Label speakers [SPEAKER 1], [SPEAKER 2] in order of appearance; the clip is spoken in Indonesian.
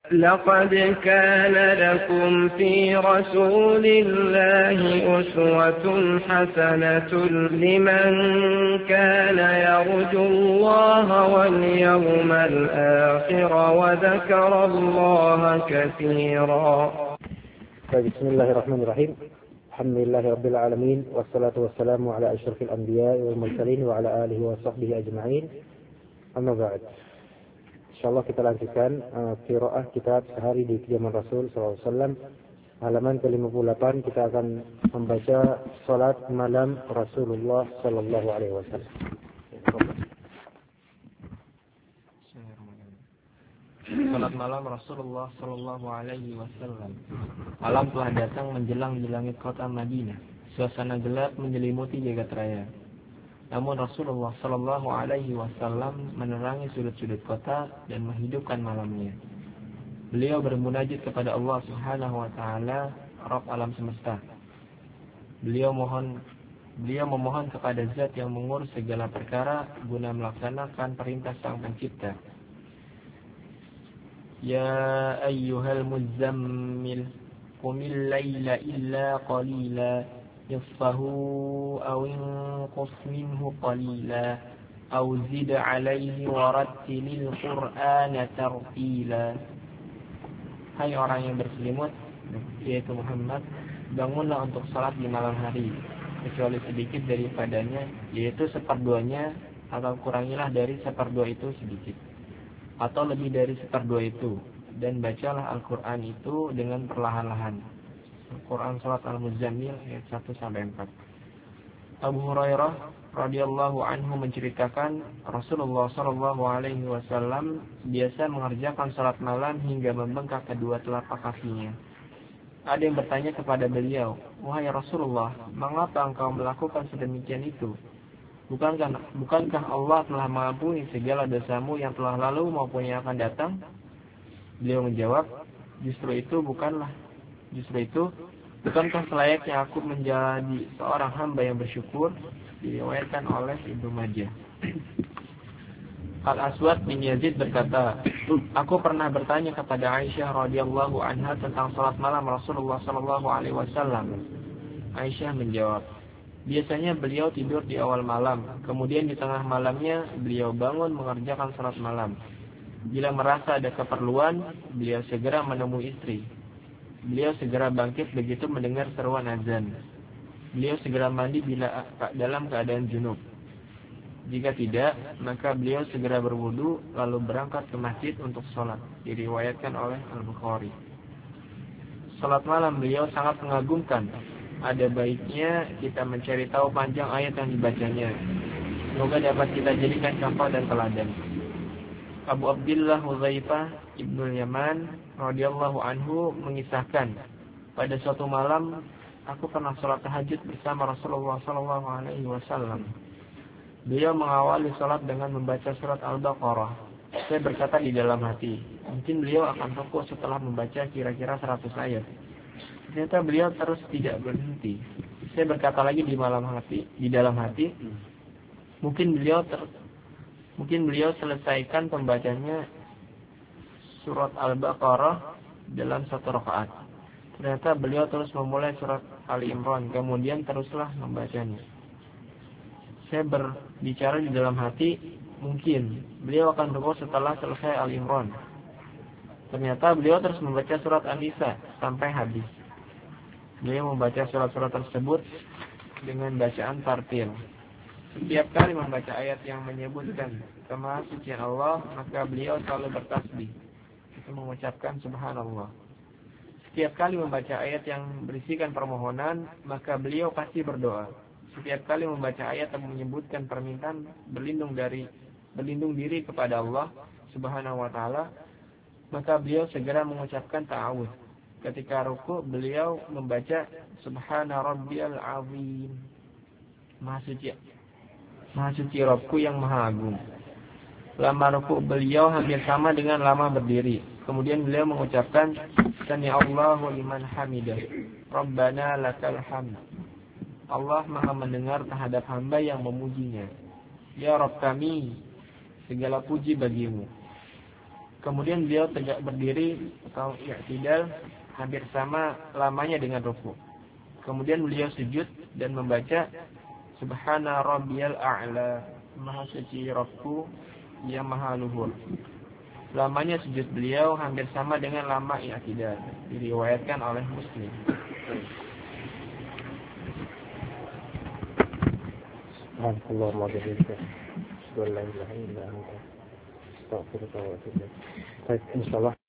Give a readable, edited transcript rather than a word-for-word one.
[SPEAKER 1] لقد كان لكم في رسول الله أسوة حسنة لمن كان يرجو الله واليوم الآخر وذكر الله كثيرا.
[SPEAKER 2] بسم الله الرحمن الرحيم. الحمد لله رب العالمين والصلاة والسلام على أشرف الأنبياء والمرسلين وعلى آله وصحبه أجمعين. Amma ba'd. Insyaallah kita lanjutkan qiraah kitab Sehari di Kediaman Rasul SAW. Halaman ke-58 kita akan membaca salat malam Rasulullah sallallahu alaihi wasallam.
[SPEAKER 3] Salat malam Rasulullah sallallahu alaihi wasallam. Malam telah datang menjelang di langit kota Madinah. Suasana gelap menyelimuti jagat raya. Namun Rasulullah sallallahu alaihi wasallam menerangi sudut-sudut kota dan menghidupkan malamnya. Beliau bermunajat kepada Allah Subhanahu wa taala, Rabb alam semesta. Beliau memohon kepada Zat yang mengurus segala perkara guna melaksanakan perintah Sang Pencipta. Ya ayyuhal muzammil qumil laila illa qalila نصفه أو انقص منه قليلا أو زد عليه ورتل القرآن ترتيلا. Hai orang yang berselimut, yaitu Muhammad, bangunlah untuk salat di malam hari, kecuali sedikit daripadanya, yaitu seperduanya, atau kurangilah dari seperdua itu sedikit, atau lebih dari seperdua itu, dan bacalah Al-Quran itu dengan perlahan-lahan. Quran Surat Al-Muzammil ayat 1-4. Abu Hurairah radhiyallahu anhu menceritakan Rasulullah sallallahu alaihi wasallam biasa mengerjakan salat malam hingga membengkak kedua telapak kakinya. Ada yang bertanya kepada beliau, "Wahai Rasulullah, mengapa engkau melakukan sedemikian itu? Bukankah Allah telah mengampuni segala dosamu yang telah lalu maupun yang akan datang?" Beliau menjawab, Justru itu bukankah selayaknya aku menjadi seorang hamba yang bersyukur? Diriwayatkan oleh Ibnu Majah. Al-Aswad bin Yazid berkata, aku pernah bertanya kepada Aisyah radhiyallahu anha tentang salat malam Rasulullah sallallahu alaihi wasallam. Aisyah menjawab, biasanya beliau tidur di awal malam, kemudian di tengah malamnya beliau bangun mengerjakan salat malam. Bila merasa ada keperluan, beliau segera menemui istri. Beliau segera bangkit begitu mendengar seruan azan. Beliau segera mandi bila dalam keadaan junub. Jika tidak, maka beliau segera berwudu lalu berangkat ke masjid untuk sholat. Diriwayatkan oleh Al-Bukhari. Salat malam beliau sangat mengagumkan. Ada baiknya kita mencari tahu panjang ayat yang dibacanya. Semoga dapat kita jadikan contoh dan teladan. Abu Abdillah Hudzaifah Ibnu Yaman radhiyallahu anhu mengisahkan, pada suatu malam aku pernah salat tahajud bersama Rasulullah sallallahu alaihi wasallam. Beliau mengawali salat dengan membaca surat Al-Baqarah. Saya berkata di dalam hati, mungkin beliau akan rukuk setelah membaca kira-kira 100 ayat. Ternyata beliau terus tidak berhenti. Saya berkata lagi di dalam hati, mungkin beliau selesaikan pembacanya surat Al-Baqarah dalam satu rakaat. Ternyata beliau terus memulai surat Ali Imran, kemudian teruslah membacanya. Saya berbicara di dalam hati, mungkin beliau akan rukuk setelah selesai Ali Imran. Ternyata beliau terus membaca surat An-Nisa sampai habis. Beliau membaca surat-surat tersebut dengan bacaan tartil. Setiap kali membaca ayat yang menyebutkan kemaha-sucian Allah, maka beliau selalu bertasbih, itu mengucapkan subhanallah. Setiap kali membaca ayat yang berisikan permohonan, maka beliau pasti berdoa. Setiap kali membaca ayat yang menyebutkan permintaan berlindung diri kepada Allah Subhanahu wa taala, maka beliau segera mengucapkan ta'awudz. Ketika ruku, beliau membaca subhana rabbiyal azim. Maha suci Rabbku yang maha agung. Lama ruku beliau hampir sama dengan lama berdiri. Kemudian beliau mengucapkan Sami Allahu liman hamidah. Rabbana lakal hamd. Allah maha mendengar terhadap hamba yang memujinya. Ya Rabb kami, segala puji bagimu. Kemudian beliau tegak berdiri atau i'tidal hampir sama lamanya dengan ruku'. Kemudian beliau sujud dan membaca Subhana rabbiyal a'la, maha suci Rabbku yang maha luhur. Lamanya sujud beliau hampir sama dengan lama i'tidal, diriwayatkan oleh Muslim.
[SPEAKER 2] Subhanallah wa bihamdihi, asyhadu an la ilaha illa anta, astaghfiruka wa atubu ilaik. Baik, insyaallah